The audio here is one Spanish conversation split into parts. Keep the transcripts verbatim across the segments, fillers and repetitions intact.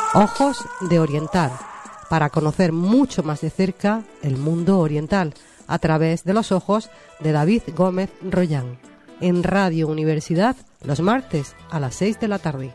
Ojos de Oriental, para conocer mucho más de cerca el mundo oriental a través de los ojos de David Gómez Royán, en Radio Universidad los martes a las seis de la tarde.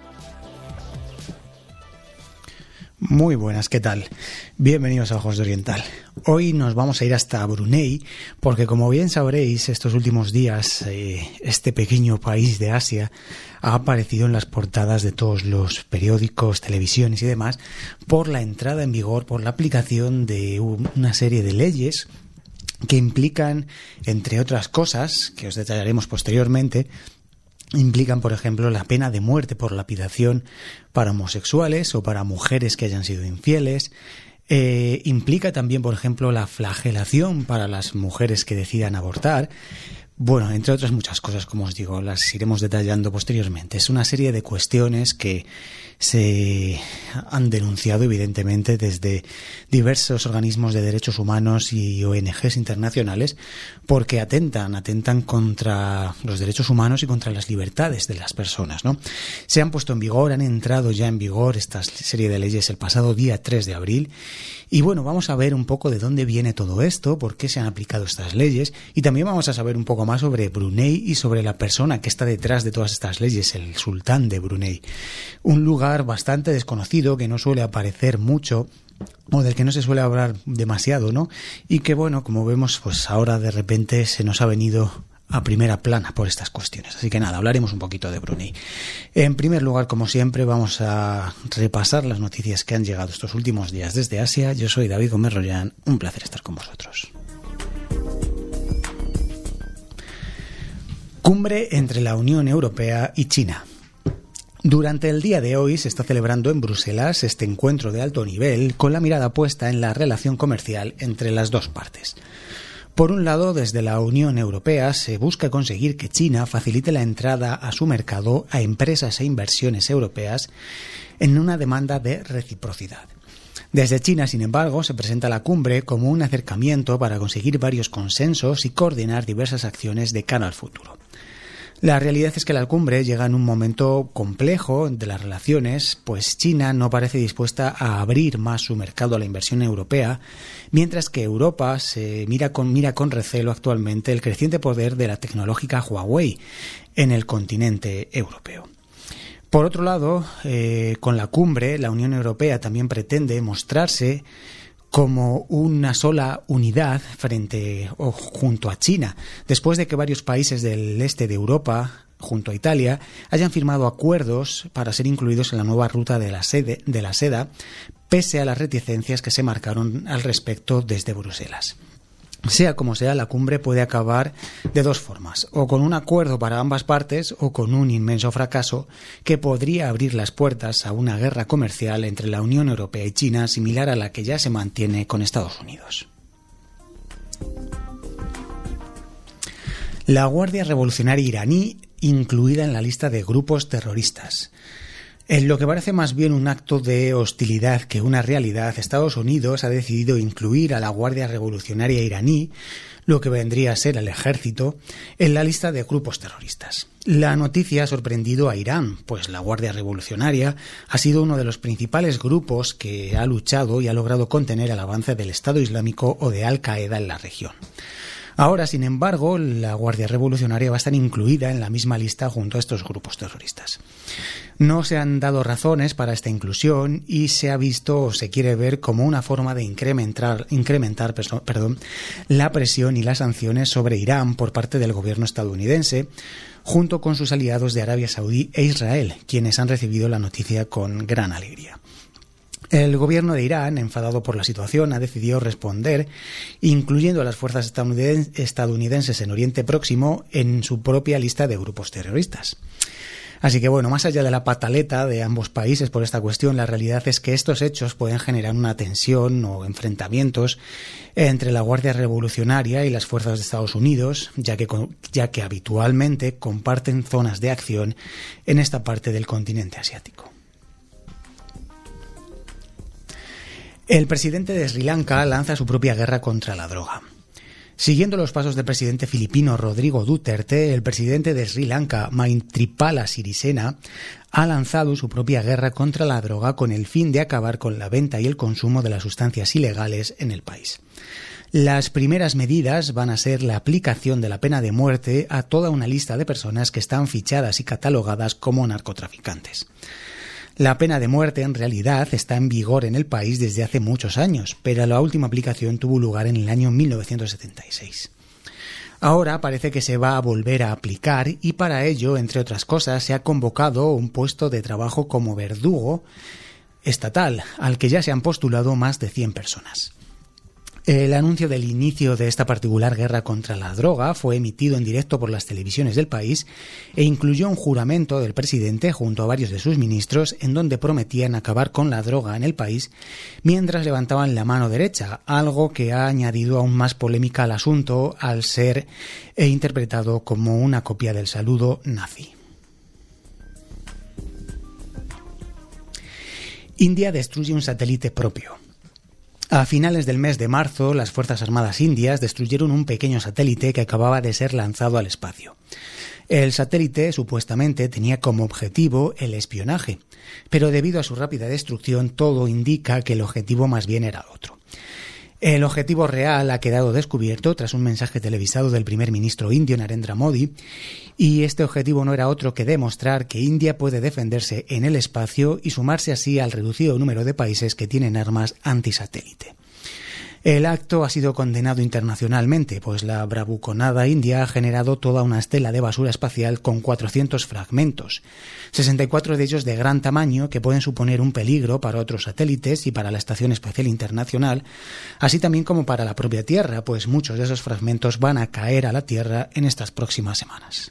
Muy buenas, ¿qué tal? Bienvenidos a Ojos de Oriental. Hoy nos vamos a ir hasta Brunei porque, como bien sabréis, estos últimos días eh, este pequeño país de Asia ha aparecido en las portadas de todos los periódicos, televisiones y demás por la entrada en vigor, por la aplicación de una serie de leyes que implican, entre otras cosas, que os detallaremos posteriormente, implican, por ejemplo, la pena de muerte por lapidación para homosexuales o para mujeres que hayan sido infieles. Eh, implica también, por ejemplo, la flagelación para las mujeres que decidan abortar. Bueno, entre otras muchas cosas, como os digo, las iremos detallando posteriormente. Es una serie de cuestiones que se han denunciado, evidentemente, desde diversos organismos de derechos humanos y O N Ges internacionales, porque atentan, atentan contra los derechos humanos y contra las libertades de las personas, ¿no? Se han puesto en vigor, han entrado ya en vigor esta serie de leyes el pasado día tres de abril. Y bueno, vamos a ver un poco de dónde viene todo esto, por qué se han aplicado estas leyes, y también vamos a saber un poco más sobre Brunei y sobre la persona que está detrás de todas estas leyes, el sultán de Brunei. Un lugar bastante desconocido que no suele aparecer mucho o del que no se suele hablar demasiado, ¿no? Y que, bueno, como vemos, pues ahora de repente se nos ha venido a primera plana por estas cuestiones. Así que nada, hablaremos un poquito de Brunei. En primer lugar, como siempre, vamos a repasar las noticias que han llegado estos últimos días desde Asia. Yo soy David Gómez Royán, un placer estar con vosotros. Cumbre entre la Unión Europea y China. Durante el día de hoy se está celebrando en Bruselas este encuentro de alto nivel con la mirada puesta en la relación comercial entre las dos partes. Por un lado, desde la Unión Europea se busca conseguir que China facilite la entrada a su mercado a empresas e inversiones europeas en una demanda de reciprocidad. Desde China, sin embargo, se presenta la cumbre como un acercamiento para conseguir varios consensos y coordinar diversas acciones de cara al futuro. La realidad es que la cumbre llega en un momento complejo de las relaciones, pues China no parece dispuesta a abrir más su mercado a la inversión europea, mientras que Europa se mira con, mira con recelo actualmente el creciente poder de la tecnológica Huawei en el continente europeo. Por otro lado, eh, con la cumbre, la Unión Europea también pretende mostrarse como una sola unidad frente o junto a China, después de que varios países del este de Europa, junto a Italia, hayan firmado acuerdos para ser incluidos en la nueva ruta de la, sede, de la seda, pese a las reticencias que se marcaron al respecto desde Bruselas. Sea como sea, la cumbre puede acabar de dos formas, o con un acuerdo para ambas partes o con un inmenso fracaso que podría abrir las puertas a una guerra comercial entre la Unión Europea y China similar a la que ya se mantiene con Estados Unidos. La Guardia Revolucionaria iraní incluida en la lista de grupos terroristas. En lo que parece más bien un acto de hostilidad que una realidad, Estados Unidos ha decidido incluir a la Guardia Revolucionaria iraní, lo que vendría a ser el ejército, en la lista de grupos terroristas. La noticia ha sorprendido a Irán, pues la Guardia Revolucionaria ha sido uno de los principales grupos que ha luchado y ha logrado contener el avance del Estado Islámico o de Al-Qaeda en la región. Ahora, sin embargo, la Guardia Revolucionaria va a estar incluida en la misma lista junto a estos grupos terroristas. No se han dado razones para esta inclusión y se ha visto o se quiere ver como una forma de incrementar, incrementar perdón, la presión y las sanciones sobre Irán por parte del gobierno estadounidense, junto con sus aliados de Arabia Saudí e Israel, quienes han recibido la noticia con gran alegría. El gobierno de Irán, enfadado por la situación, ha decidido responder, incluyendo a las fuerzas estadounidenses en Oriente Próximo en su propia lista de grupos terroristas. Así que bueno, más allá de la pataleta de ambos países por esta cuestión, la realidad es que estos hechos pueden generar una tensión o enfrentamientos entre la Guardia Revolucionaria y las fuerzas de Estados Unidos, ya que, ya que habitualmente comparten zonas de acción en esta parte del continente asiático. El presidente de Sri Lanka lanza su propia guerra contra la droga. Siguiendo los pasos del presidente filipino Rodrigo Duterte, el presidente de Sri Lanka, Maithripala Sirisena, ha lanzado su propia guerra contra la droga con el fin de acabar con la venta y el consumo de las sustancias ilegales en el país. Las primeras medidas van a ser la aplicación de la pena de muerte a toda una lista de personas que están fichadas y catalogadas como narcotraficantes. La pena de muerte en realidad está en vigor en el país desde hace muchos años, pero la última aplicación tuvo lugar en el año mil novecientos setenta y seis. Ahora parece que se va a volver a aplicar y para ello, entre otras cosas, se ha convocado un puesto de trabajo como verdugo estatal, al que ya se han postulado más de cien personas. El anuncio del inicio de esta particular guerra contra la droga fue emitido en directo por las televisiones del país e incluyó un juramento del presidente junto a varios de sus ministros en donde prometían acabar con la droga en el país mientras levantaban la mano derecha, algo que ha añadido aún más polémica al asunto al ser interpretado como una copia del saludo nazi. India destruye un satélite propio. A finales del mes de marzo, las Fuerzas Armadas indias destruyeron un pequeño satélite que acababa de ser lanzado al espacio. El satélite supuestamente tenía como objetivo el espionaje, pero debido a su rápida destrucción todo indica que el objetivo más bien era otro. El objetivo real ha quedado descubierto tras un mensaje televisado del primer ministro indio Narendra Modi, y este objetivo no era otro que demostrar que India puede defenderse en el espacio y sumarse así al reducido número de países que tienen armas antisatélite. El acto ha sido condenado internacionalmente, pues la bravuconada india ha generado toda una estela de basura espacial con cuatrocientos fragmentos, sesenta y cuatro de ellos de gran tamaño que pueden suponer un peligro para otros satélites y para la Estación Espacial Internacional, así también como para la propia Tierra, pues muchos de esos fragmentos van a caer a la Tierra en estas próximas semanas.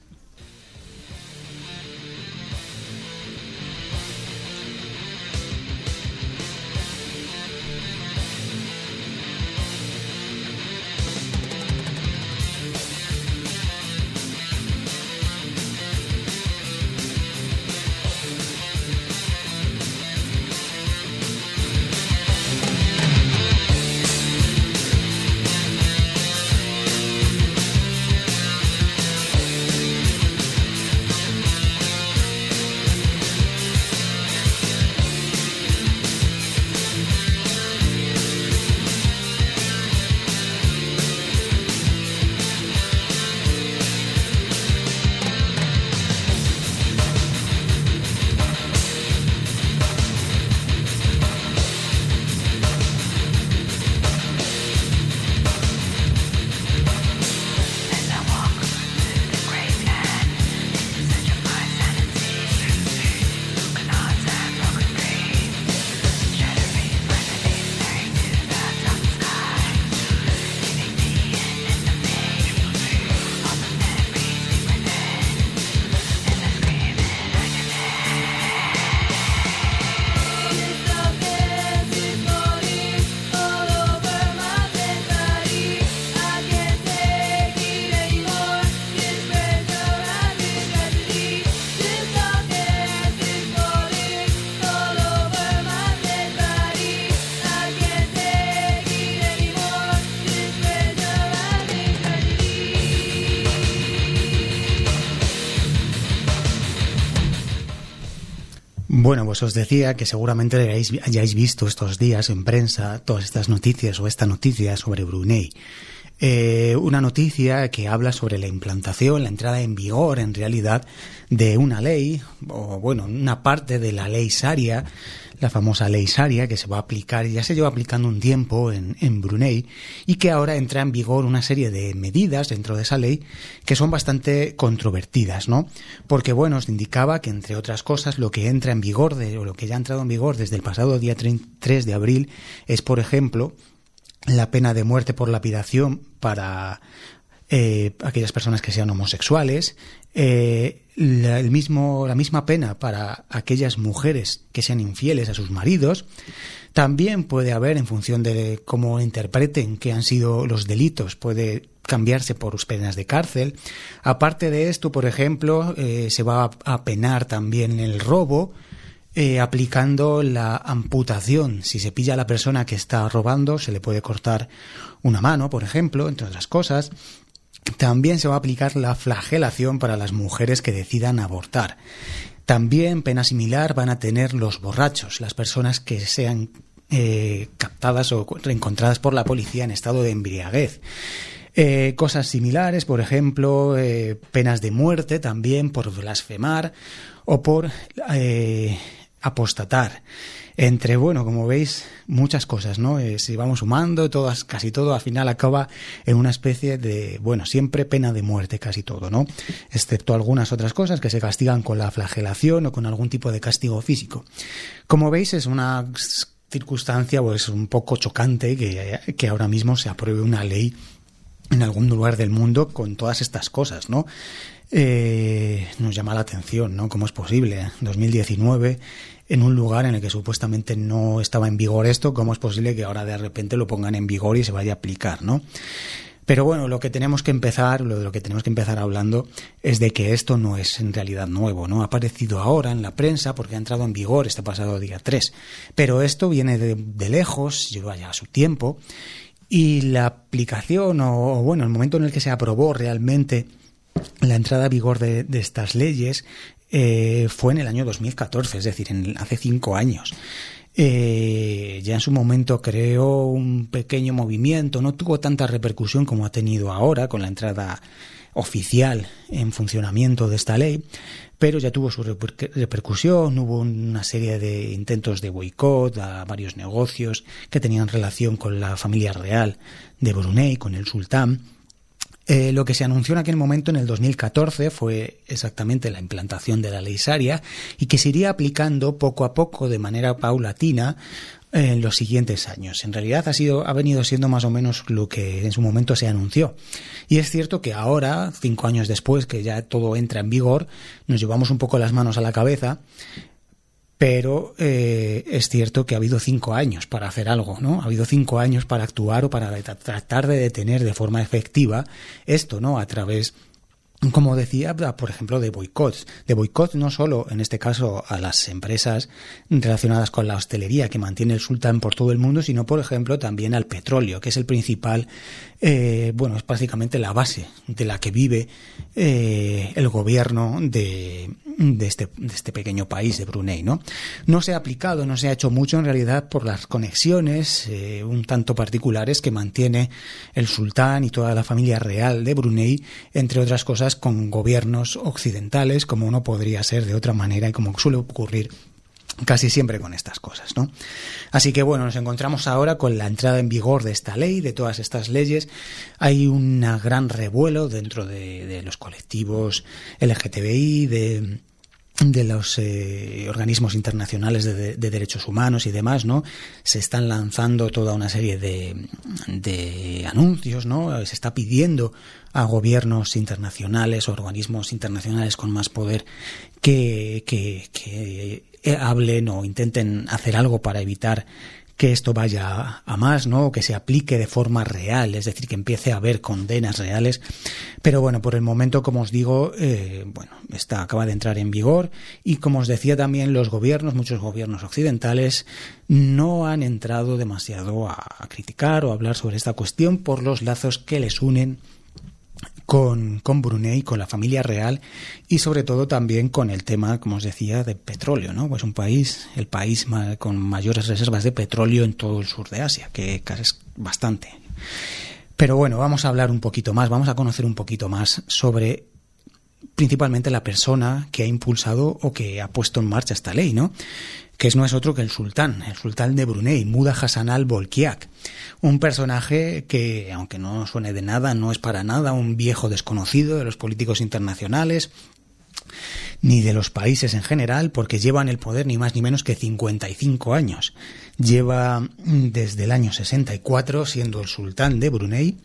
Bueno, pues os decía que seguramente hayáis, hayáis visto estos días en prensa todas estas noticias o esta noticia sobre Brunei. Eh, una noticia que habla sobre la implantación, la entrada en vigor en realidad de una ley, o bueno, una parte de la ley Sharia, la famosa ley Sharia que se va a aplicar, ya se lleva aplicando un tiempo en, en Brunei y que ahora entra en vigor una serie de medidas dentro de esa ley que son bastante controvertidas, ¿no? Porque bueno, os indicaba que entre otras cosas lo que entra en vigor, de, o lo que ya ha entrado en vigor desde el pasado día tres de abril es, por ejemplo, la pena de muerte por lapidación para eh, aquellas personas que sean homosexuales, eh, la, el mismo, la misma pena para aquellas mujeres que sean infieles a sus maridos. También puede haber, en función de cómo interpreten que han sido los delitos, puede cambiarse por penas de cárcel. Aparte de esto, por ejemplo, eh, se va a, a penar también el robo, eh, aplicando la amputación. Si se pilla a la persona que está robando, se le puede cortar una mano, por ejemplo, entre otras cosas. También se va a aplicar la flagelación para las mujeres que decidan abortar. También pena similar van a tener los borrachos, las personas que sean eh, captadas o reencontradas por la policía en estado de embriaguez. Eh, cosas similares, por ejemplo, eh, penas de muerte también por blasfemar o por eh, apostatar. Entre, bueno, como veis, muchas cosas, ¿no? Eh, si vamos sumando, todas, casi todo al final acaba en una especie de, bueno, siempre pena de muerte, casi todo, ¿no? Excepto algunas otras cosas que se castigan con la flagelación o con algún tipo de castigo físico. Como veis, es una circunstancia, pues, un poco chocante que, que ahora mismo se apruebe una ley en algún lugar del mundo con todas estas cosas, ¿no? Eh, nos llama la atención, ¿no? ¿Cómo es posible? En dos mil diecinueve, en un lugar en el que supuestamente no estaba en vigor esto, ¿cómo es posible que ahora de repente lo pongan en vigor y se vaya a aplicar, ¿no? Pero bueno, lo que tenemos que empezar, lo de lo que tenemos que empezar hablando es de que esto no es en realidad nuevo, ¿no? Ha aparecido ahora en la prensa porque ha entrado en vigor este pasado día tres. Pero esto viene de, de lejos, lleva ya su tiempo, y la aplicación, o, o bueno, el momento en el que se aprobó realmente la entrada a vigor de, de estas leyes eh, fue en el año dos mil catorce, es decir, en, hace cinco años. Eh, ya en su momento creó un pequeño movimiento, no tuvo tanta repercusión como ha tenido ahora con la entrada oficial en funcionamiento de esta ley, pero ya tuvo su reper- repercusión, hubo una serie de intentos de boicot a varios negocios que tenían relación con la familia real de Brunei, con el sultán. Eh, lo que se anunció en aquel momento, en el dos mil catorce, fue exactamente la implantación de la ley Sharia y que se iría aplicando poco a poco, de manera paulatina, en los siguientes años. En realidad ha sido, ha venido siendo más o menos lo que en su momento se anunció. Y es cierto que ahora, cinco años después, que ya todo entra en vigor, nos llevamos un poco las manos a la cabeza. Pero eh, es cierto que ha habido cinco años para hacer algo, ¿no? Ha habido cinco años para actuar o para tratar de detener de forma efectiva esto, ¿no? A través, como decía, por ejemplo, de boicots. De boicots no solo, en este caso, a las empresas relacionadas con la hostelería que mantiene el sultán por todo el mundo, sino, por ejemplo, también al petróleo, que es el principal, eh, bueno, es básicamente la base de la que vive eh, el gobierno de... De este, de este pequeño país de Brunei, ¿no? No se ha aplicado, no se ha hecho mucho en realidad por las conexiones eh, un tanto particulares que mantiene el sultán y toda la familia real de Brunei, entre otras cosas con gobiernos occidentales, como no podría ser de otra manera y como suele ocurrir casi siempre con estas cosas, ¿no? Así que bueno, nos encontramos ahora con la entrada en vigor de esta ley, de todas estas leyes. Hay un gran revuelo dentro de, de los colectivos L G T B I, de, de los eh, organismos internacionales de, de, de derechos humanos y demás, ¿no? Se están lanzando toda una serie de, de anuncios, ¿no? Se está pidiendo a gobiernos internacionales, organismos internacionales con más poder que, que, que hablen o intenten hacer algo para evitar que esto vaya a más, ¿no? Que se aplique de forma real, es decir, que empiece a haber condenas reales. Pero bueno, por el momento, como os digo, eh, bueno, esta acaba de entrar en vigor y, como os decía también, los gobiernos, muchos gobiernos occidentales, no han entrado demasiado a, a criticar o a hablar sobre esta cuestión por los lazos que les unen con, con Brunei, con la familia real y sobre todo también con el tema, como os decía, de petróleo, ¿no? Pues un país, el país ma- con mayores reservas de petróleo en todo el sur de Asia, que casi es bastante. Pero bueno, vamos a hablar un poquito más, vamos a conocer un poquito más sobre principalmente la persona que ha impulsado o que ha puesto en marcha esta ley, ¿no? Que no es otro que el sultán, el sultán de Brunei, Muda Hassan al-Bolkiah, un personaje que, aunque no suene de nada, no es para nada un viejo desconocido de los políticos internacionales ni de los países en general, porque lleva en el poder ni más ni menos que cincuenta y cinco años. Lleva desde el año sesenta y cuatro siendo el sultán de Brunei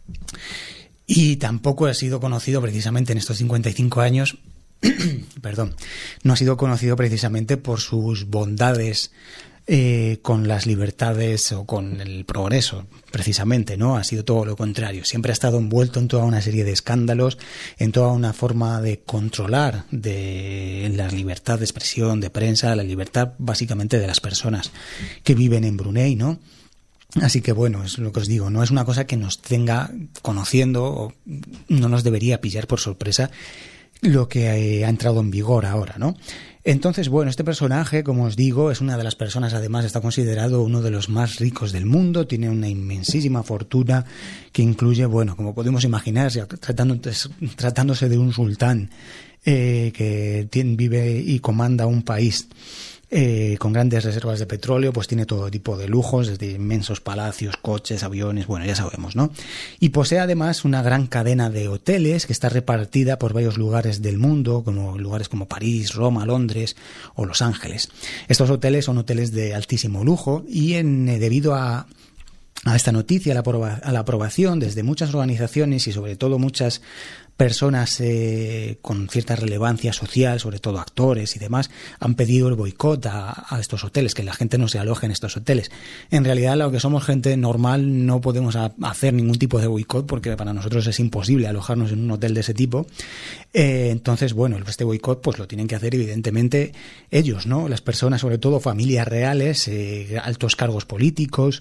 y tampoco ha sido conocido precisamente en estos cincuenta y cinco años perdón, no ha sido conocido precisamente por sus bondades eh, con las libertades o con el progreso, precisamente, ¿no? Ha sido todo lo contrario. Siempre ha estado envuelto en toda una serie de escándalos, en toda una forma de controlar de la libertad de expresión, de prensa, la libertad básicamente de las personas que viven en Brunei, ¿no? Así que bueno, es lo que os digo, no es una cosa que nos tenga conociendo o no nos debería pillar por sorpresa lo que ha entrado en vigor ahora, ¿no? Entonces, bueno, este personaje, como os digo, es una de las personas, además está considerado uno de los más ricos del mundo, tiene una inmensísima fortuna que incluye, bueno, como podemos imaginar, tratándose, tratándose de un sultán eh, que tiene, vive y comanda un país Eh, con grandes reservas de petróleo, pues tiene todo tipo de lujos, desde inmensos palacios, coches, aviones, bueno, ya sabemos, ¿no? Y posee además una gran cadena de hoteles que está repartida por varios lugares del mundo, como lugares como París, Roma, Londres o Los Ángeles. Estos hoteles son hoteles de altísimo lujo y en, eh, debido a a esta noticia, a la, aproba- a la aprobación desde muchas organizaciones y sobre todo muchas personas eh, con cierta relevancia social, sobre todo actores y demás, han pedido el boicot a, a estos hoteles, que la gente no se aloje en estos hoteles. En realidad, lo que somos gente normal no podemos a, hacer ningún tipo de boicot porque para nosotros es imposible alojarnos en un hotel de ese tipo. Eh, entonces, bueno, este boicot pues lo tienen que hacer evidentemente ellos, ¿no? Las personas, sobre todo familias reales, eh, altos cargos políticos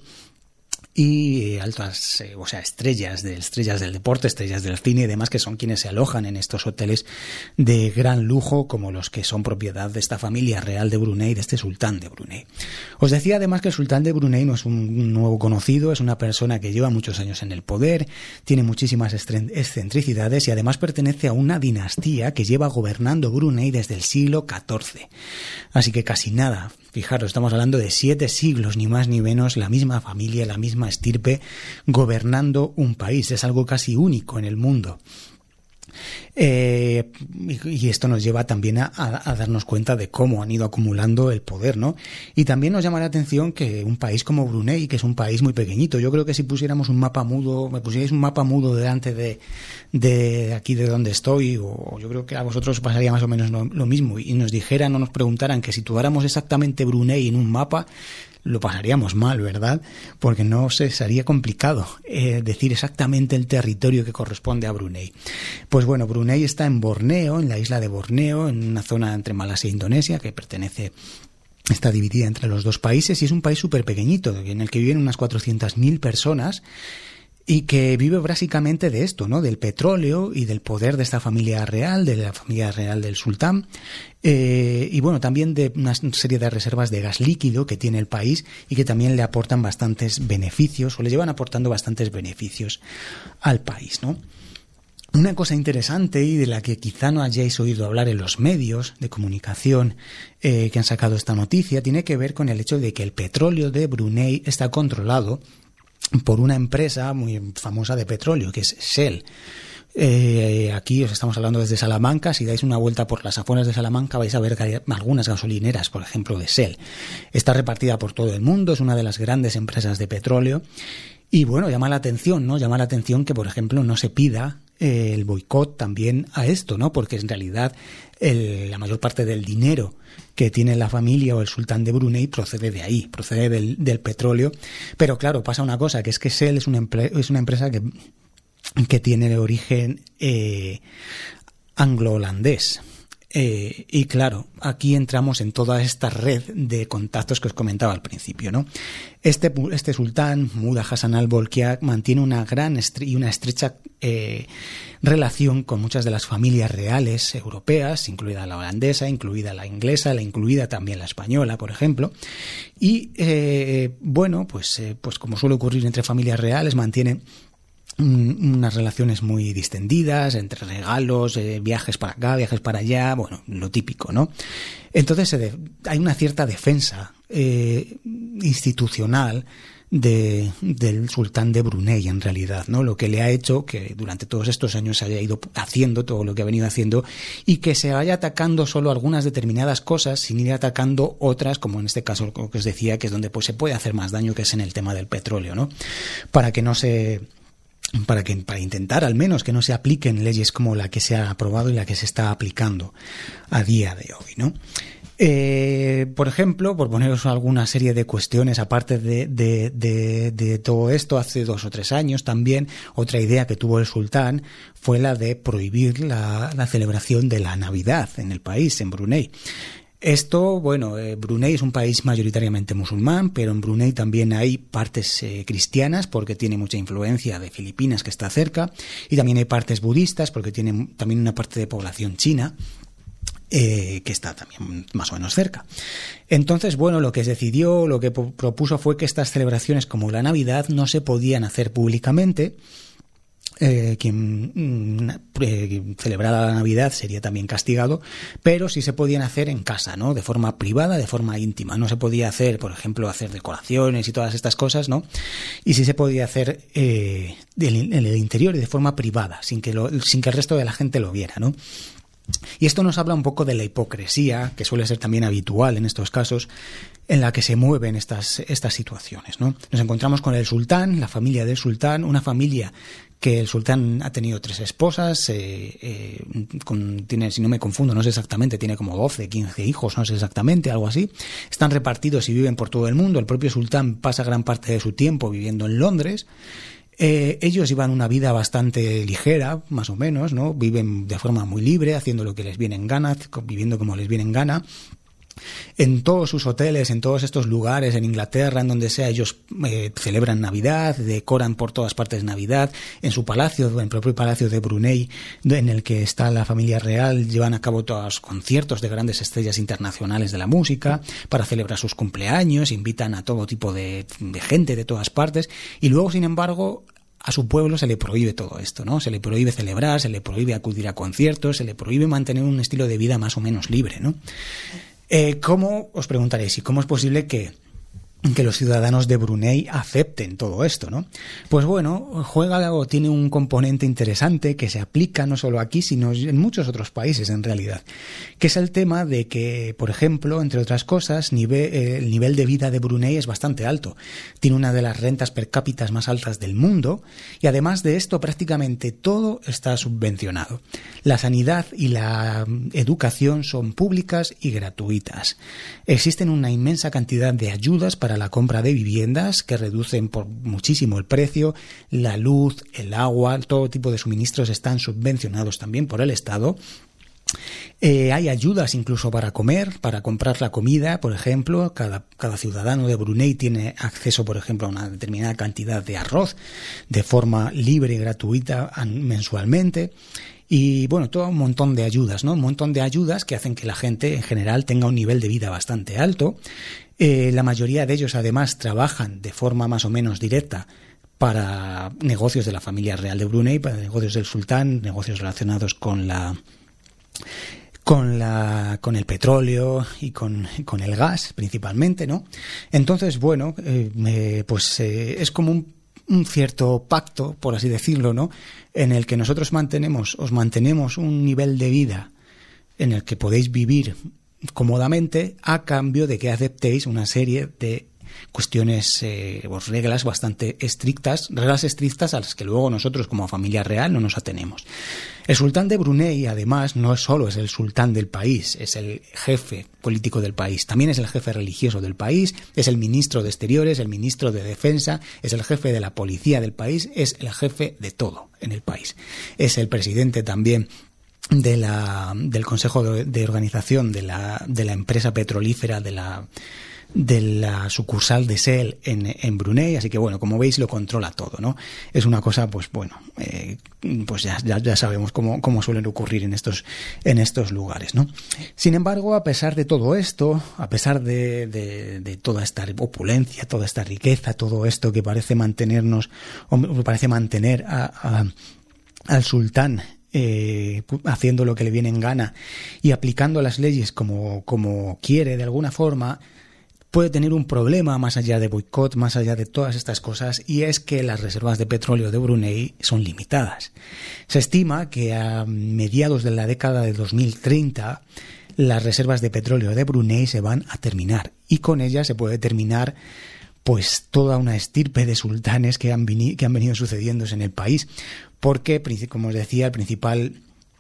y altas, eh, o sea, estrellas de estrellas del deporte, estrellas del cine y demás, que son quienes se alojan en estos hoteles de gran lujo, como los que son propiedad de esta familia real de Brunei, de este sultán de Brunei. Os decía además que el sultán de Brunei no es un nuevo conocido, es una persona que lleva muchos años en el poder, tiene muchísimas excentricidades y además pertenece a una dinastía que lleva gobernando Brunei desde el siglo catorce. Así que casi nada. Fijaros, estamos hablando de siete siglos, ni más ni menos, la misma familia, la misma estirpe, gobernando un país. Es algo casi único en el mundo. Eh, y esto nos lleva también a, a darnos cuenta de cómo han ido acumulando el poder, ¿no? Y también nos llama la atención que un país como Brunei, que es un país muy pequeñito, yo creo que si pusiéramos un mapa mudo, me pusierais un mapa mudo delante de, de aquí de donde estoy, o yo creo que a vosotros pasaría más o menos lo, lo mismo, y nos dijeran o nos preguntaran que situáramos exactamente Brunei en un mapa, lo pasaríamos mal, ¿verdad? Porque no se sería complicado eh, decir exactamente el territorio que corresponde a Brunei. Pues bueno, Brunei está en Borneo, en la isla de Borneo, en una zona entre Malasia e Indonesia que pertenece, está dividida entre los dos países y es un país súper pequeñito en el que viven unas cuatrocientas mil personas y que vive básicamente de esto, ¿no? Del petróleo y del poder de esta familia real, de la familia real del sultán, eh, y bueno, también de una serie de reservas de gas líquido que tiene el país y que también le aportan bastantes beneficios, o le llevan aportando bastantes beneficios al país, ¿no? Una cosa interesante y de la que quizá no hayáis oído hablar en los medios de comunicación eh, que han sacado esta noticia, tiene que ver con el hecho de que el petróleo de Brunei está controlado por una empresa muy famosa de petróleo, que es Shell. Eh, aquí os estamos hablando desde Salamanca. Si dais una vuelta por las afueras de Salamanca vais a ver que hay algunas gasolineras, por ejemplo, de Shell. Está repartida por todo el mundo, es una de las grandes empresas de petróleo. Y bueno, llama la atención, ¿no? Llama la atención que, por ejemplo, no se pida eh, el boicot también a esto, ¿no? Porque en realidad el, la mayor parte del dinero que tiene la familia o el sultán de Brunei procede de ahí, procede del, del petróleo. Pero claro, pasa una cosa, que es que Shell es una, empre- es una empresa que, que tiene de origen eh, anglo-holandés. Eh, y claro, aquí entramos en toda esta red de contactos que os comentaba al principio, ¿no? Este, este sultán, Muda Hassan al-Bolkiah, mantiene una gran estre- y una estrecha eh, relación con muchas de las familias reales europeas, incluida la holandesa, incluida la inglesa, la incluida también la española, por ejemplo. Y eh, bueno, pues, eh, pues como suele ocurrir entre familias reales, mantiene unas relaciones muy distendidas, entre regalos, eh, viajes para acá, viajes para allá, bueno, lo típico, ¿no? Entonces eh, hay una cierta defensa eh, institucional de, del sultán de Brunei, en realidad, ¿no? Lo que le ha hecho que durante todos estos años haya ido haciendo todo lo que ha venido haciendo y que se vaya atacando solo algunas determinadas cosas sin ir atacando otras, como en este caso lo que os decía, que es donde pues se puede hacer más daño, que es en el tema del petróleo, ¿no? Para que no se... para que para intentar al menos que no se apliquen leyes como la que se ha aprobado y la que se está aplicando a día de hoy, ¿no? Eh, por ejemplo, por poneros alguna serie de cuestiones, aparte de, de, de, de todo esto, hace dos o tres años también, otra idea que tuvo el sultán fue la de prohibir la, la celebración de la Navidad en el país, en Brunei. Esto, bueno, eh, Brunei es un país mayoritariamente musulmán, pero en Brunei también hay partes eh, cristianas porque tiene mucha influencia de Filipinas, que está cerca, y también hay partes budistas porque tiene también una parte de población china eh, que está también más o menos cerca. Entonces, bueno, lo que se decidió, lo que propuso fue que estas celebraciones como la Navidad no se podían hacer públicamente. Eh, quien eh, celebrara la Navidad sería también castigado, pero sí se podían hacer en casa, ¿no? De forma privada, de forma íntima. No se podía hacer, por ejemplo, hacer decoraciones y todas estas cosas, ¿no? Y sí se podía hacer eh, en el interior y de forma privada, sin que, lo, sin que el resto de la gente lo viera, ¿no? Y esto nos habla un poco de la hipocresía, que suele ser también habitual en estos casos, en la que se mueven estas, estas situaciones, ¿no? Nos encontramos con el sultán, la familia del sultán, una familia que el sultán ha tenido tres esposas, eh, eh, con, tiene, si no me confundo, no sé exactamente, tiene como doce, quince hijos, no sé exactamente, algo así. Están repartidos y viven por todo el mundo. El propio sultán pasa gran parte de su tiempo viviendo en Londres. Eh, ellos llevan una vida bastante ligera, más o menos, ¿no? Viven de forma muy libre, haciendo lo que les viene en gana, viviendo como les viene en gana. En todos sus hoteles, en todos estos lugares, en Inglaterra, en donde sea, ellos eh, celebran Navidad, decoran por todas partes Navidad. En su palacio, en el propio palacio de Brunei, en el que está la familia real, llevan a cabo todos los conciertos de grandes estrellas internacionales de la música para celebrar sus cumpleaños, invitan a todo tipo de, de gente de todas partes, y luego, sin embargo, a su pueblo se le prohíbe todo esto, ¿no? Se le prohíbe celebrar, se le prohíbe acudir a conciertos, se le prohíbe mantener un estilo de vida más o menos libre, ¿no? Eh, ¿Cómo, os preguntaréis, y cómo es posible que, que los ciudadanos de Brunei acepten todo esto, ¿no? Pues bueno, juega o tiene un componente interesante que se aplica no solo aquí, sino en muchos otros países en realidad, que es el tema de que, por ejemplo, entre otras cosas, nivel, eh, el nivel de vida de Brunei es bastante alto. Tiene una de las rentas per cápita más altas del mundo y además de esto prácticamente todo está subvencionado. La sanidad y la educación son públicas y gratuitas. Existen una inmensa cantidad de ayudas para la compra de viviendas que reducen por muchísimo el precio. La luz, el agua, todo tipo de suministros están subvencionados también por el Estado. Eh, hay ayudas incluso para comer, para comprar la comida, por ejemplo. Cada, cada ciudadano de Brunei tiene acceso, por ejemplo, a una determinada cantidad de arroz de forma libre y gratuita mensualmente. Y bueno, todo un montón de ayudas, ¿no? Un montón de ayudas que hacen que la gente en general tenga un nivel de vida bastante alto. Eh, la mayoría de ellos además trabajan de forma más o menos directa para negocios de la familia real de Brunei, para negocios del sultán, negocios relacionados con la con la con el petróleo y con, con el gas principalmente, ¿no? Entonces, bueno, eh, eh, pues eh, es como un un cierto pacto, por así decirlo, ¿no? En el que nosotros mantenemos, os mantenemos un nivel de vida en el que podéis vivir cómodamente a cambio de que aceptéis una serie de cuestiones, eh, pues reglas bastante estrictas, reglas estrictas a las que luego nosotros como familia real no nos atenemos. El sultán de Brunei, además, no es solo es el sultán del país, es el jefe político del país, también es el jefe religioso del país, es el ministro de Exteriores, el ministro de Defensa, es el jefe de la policía del país, es el jefe de todo en el país. Es el presidente también de la del Consejo de, de Organización de la de la empresa petrolífera de la de la sucursal de Shell en, en Brunei, así que bueno, como veis lo controla todo, ¿no? Es una cosa, pues bueno, eh, pues ya, ya, ya sabemos cómo, cómo suelen ocurrir en estos, en estos lugares, ¿no? Sin embargo, a pesar de todo esto, a pesar de, de, de toda esta opulencia, toda esta riqueza, todo esto que parece mantenernos, o parece mantener a, a, al sultán Eh, haciendo lo que le viene en gana y aplicando las leyes como, como quiere de alguna forma, puede tener un problema más allá de boicot, más allá de todas estas cosas, y es que las reservas de petróleo de Brunei son limitadas. Se estima que a mediados de la década de dos mil treinta las reservas de petróleo de Brunei se van a terminar y con ellas se puede terminar pues toda una estirpe de sultanes que han, veni- que han venido sucediéndose en el país, porque, como os decía, el principal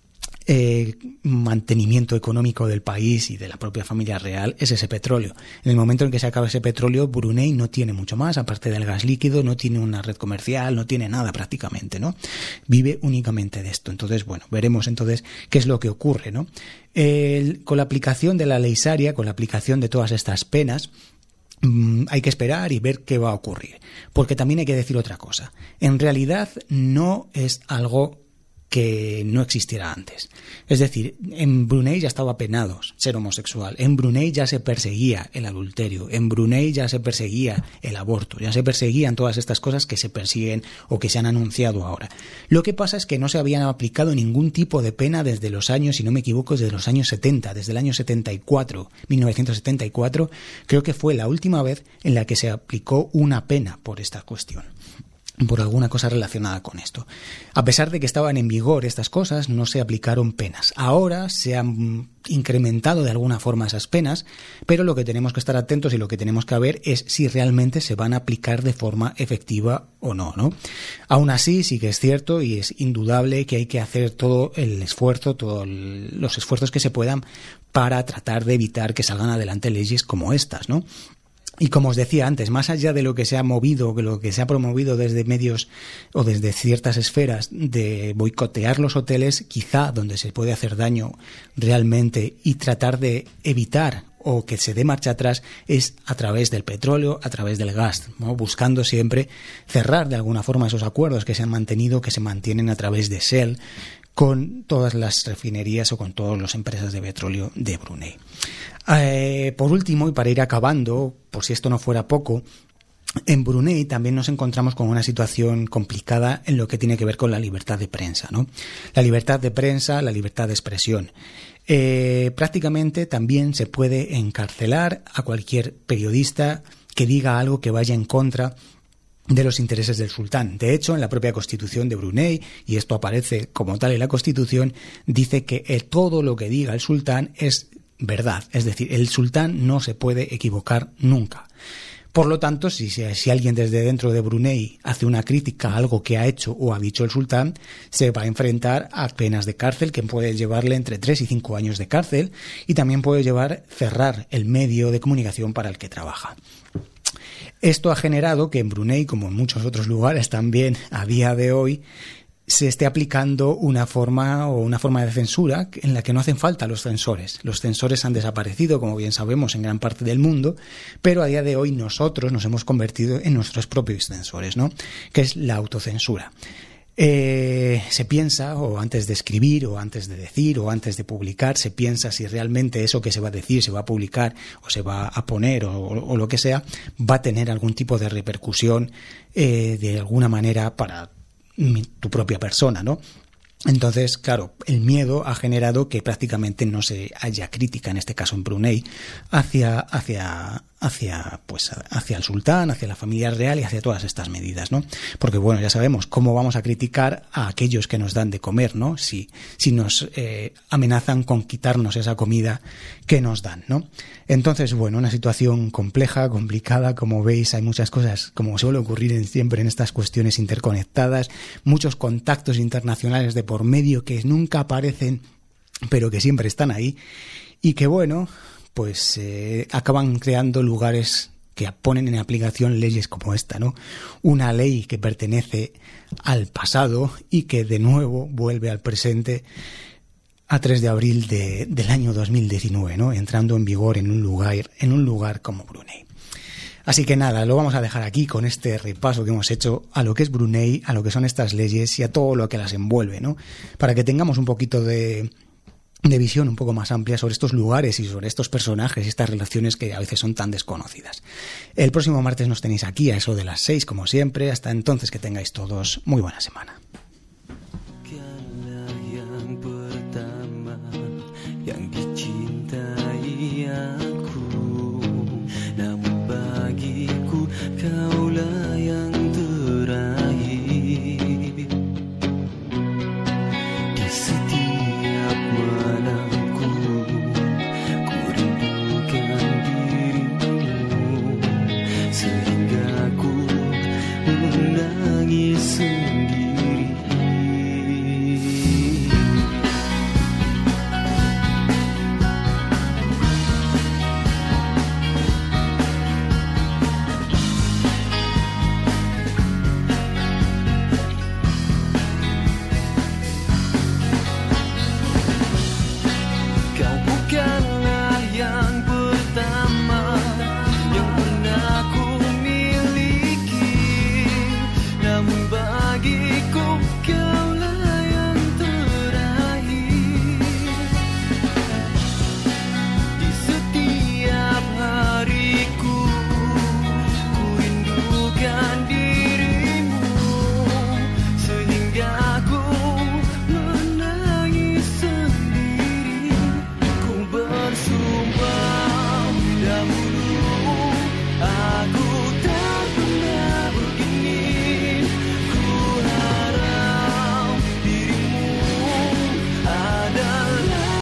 eh, mantenimiento económico del país y de la propia familia real es ese petróleo. En el momento en que se acaba ese petróleo, Brunei no tiene mucho más, aparte del gas líquido, no tiene una red comercial, no tiene nada prácticamente, ¿no? Vive únicamente de esto. Entonces, bueno, veremos entonces qué es lo que ocurre, ¿no? El, con la aplicación de la ley Sharia, con la aplicación de todas estas penas, hay que esperar y ver qué va a ocurrir. Porque también hay que decir otra cosa. En realidad no es algo que no existiera antes. Es decir, en Brunei ya estaba penado ser homosexual, en Brunei ya se perseguía el adulterio, en Brunei ya se perseguía el aborto, ya se perseguían todas estas cosas que se persiguen o que se han anunciado ahora. Lo que pasa es que no se habían aplicado ningún tipo de pena desde los años, si no me equivoco, desde los años setenta, desde el año setenta y cuatro, mil novecientos setenta y cuatro, creo que fue la última vez en la que se aplicó una pena por esta cuestión, por alguna cosa relacionada con esto. A pesar de que estaban en vigor estas cosas, no se aplicaron penas. Ahora se han incrementado de alguna forma esas penas, pero lo que tenemos que estar atentos y lo que tenemos que ver es si realmente se van a aplicar de forma efectiva o no, ¿no? Aún así, sí que es cierto y es indudable que hay que hacer todo el esfuerzo, todos los esfuerzos que se puedan para tratar de evitar que salgan adelante leyes como estas, ¿no? Y como os decía antes, más allá de lo que se ha movido, de lo que se ha promovido desde medios o desde ciertas esferas de boicotear los hoteles, quizá donde se puede hacer daño realmente y tratar de evitar o que se dé marcha atrás es a través del petróleo, a través del gas, ¿no? Buscando siempre cerrar de alguna forma esos acuerdos que se han mantenido, que se mantienen a través de Shell, con todas las refinerías o con todas las empresas de petróleo de Brunei. Eh, por último, y para ir acabando, por si esto no fuera poco, en Brunei también nos encontramos con una situación complicada en lo que tiene que ver con la libertad de prensa, ¿no? La libertad de prensa, la libertad de expresión. Eh, prácticamente también se puede encarcelar a cualquier periodista que diga algo que vaya en contra de los intereses del sultán. De hecho, en la propia Constitución de Brunei, y esto aparece como tal en la Constitución, dice que eh, todo lo que diga el sultán es verdad. Es decir, el sultán no se puede equivocar nunca. Por lo tanto, si, si alguien desde dentro de Brunei hace una crítica a algo que ha hecho o ha dicho el sultán, se va a enfrentar a penas de cárcel que puede llevarle entre tres y cinco años de cárcel y también puede llevar cerrar el medio de comunicación para el que trabaja. Esto ha generado que en Brunei, como en muchos otros lugares también a día de hoy, se esté aplicando una forma o una forma de censura en la que no hacen falta los censores. Los censores han desaparecido, como bien sabemos, en gran parte del mundo, pero a día de hoy nosotros nos hemos convertido en nuestros propios censores, ¿no? Que es la autocensura. Eh, se piensa, o antes de escribir, o antes de decir, o antes de publicar, se piensa si realmente eso que se va a decir, se va a publicar, o se va a poner, o, o lo que sea, va a tener algún tipo de repercusión eh, de alguna manera para tu propia persona, ¿no? Entonces, claro, el miedo ha generado que prácticamente no se haya crítica, en este caso en Brunei, hacia, hacia, hacia, pues, hacia el sultán, hacia la familia real y hacia todas estas medidas, ¿no? Porque, bueno, ya sabemos cómo vamos a criticar a aquellos que nos dan de comer, ¿no? Si, si nos eh, amenazan con quitarnos esa comida que nos dan, ¿no? Entonces, bueno, una situación compleja, complicada, como veis, hay muchas cosas, como suele ocurrir en, siempre en estas cuestiones interconectadas, muchos contactos internacionales de por medio que nunca aparecen, pero que siempre están ahí, y que, bueno, pues eh, acaban creando lugares que ponen en aplicación leyes como esta, ¿no? Una ley que pertenece al pasado y que de nuevo vuelve al presente a tres de abril de, del año dos mil diecinueve, ¿no? Entrando en vigor en un lugar, en un lugar como Brunei. Así que nada, lo vamos a dejar aquí con este repaso que hemos hecho a lo que es Brunei, a lo que son estas leyes y a todo lo que las envuelve, ¿no? Para que tengamos un poquito de, de visión un poco más amplia sobre estos lugares y sobre estos personajes y estas relaciones que a veces son tan desconocidas. El próximo martes nos tenéis aquí a eso de las seis, como siempre. Hasta entonces, que tengáis todos muy buena semana. Kaulah yang terakhir di setiap malamku, ku rindukan dirimu sehingga ku menangis sendiri.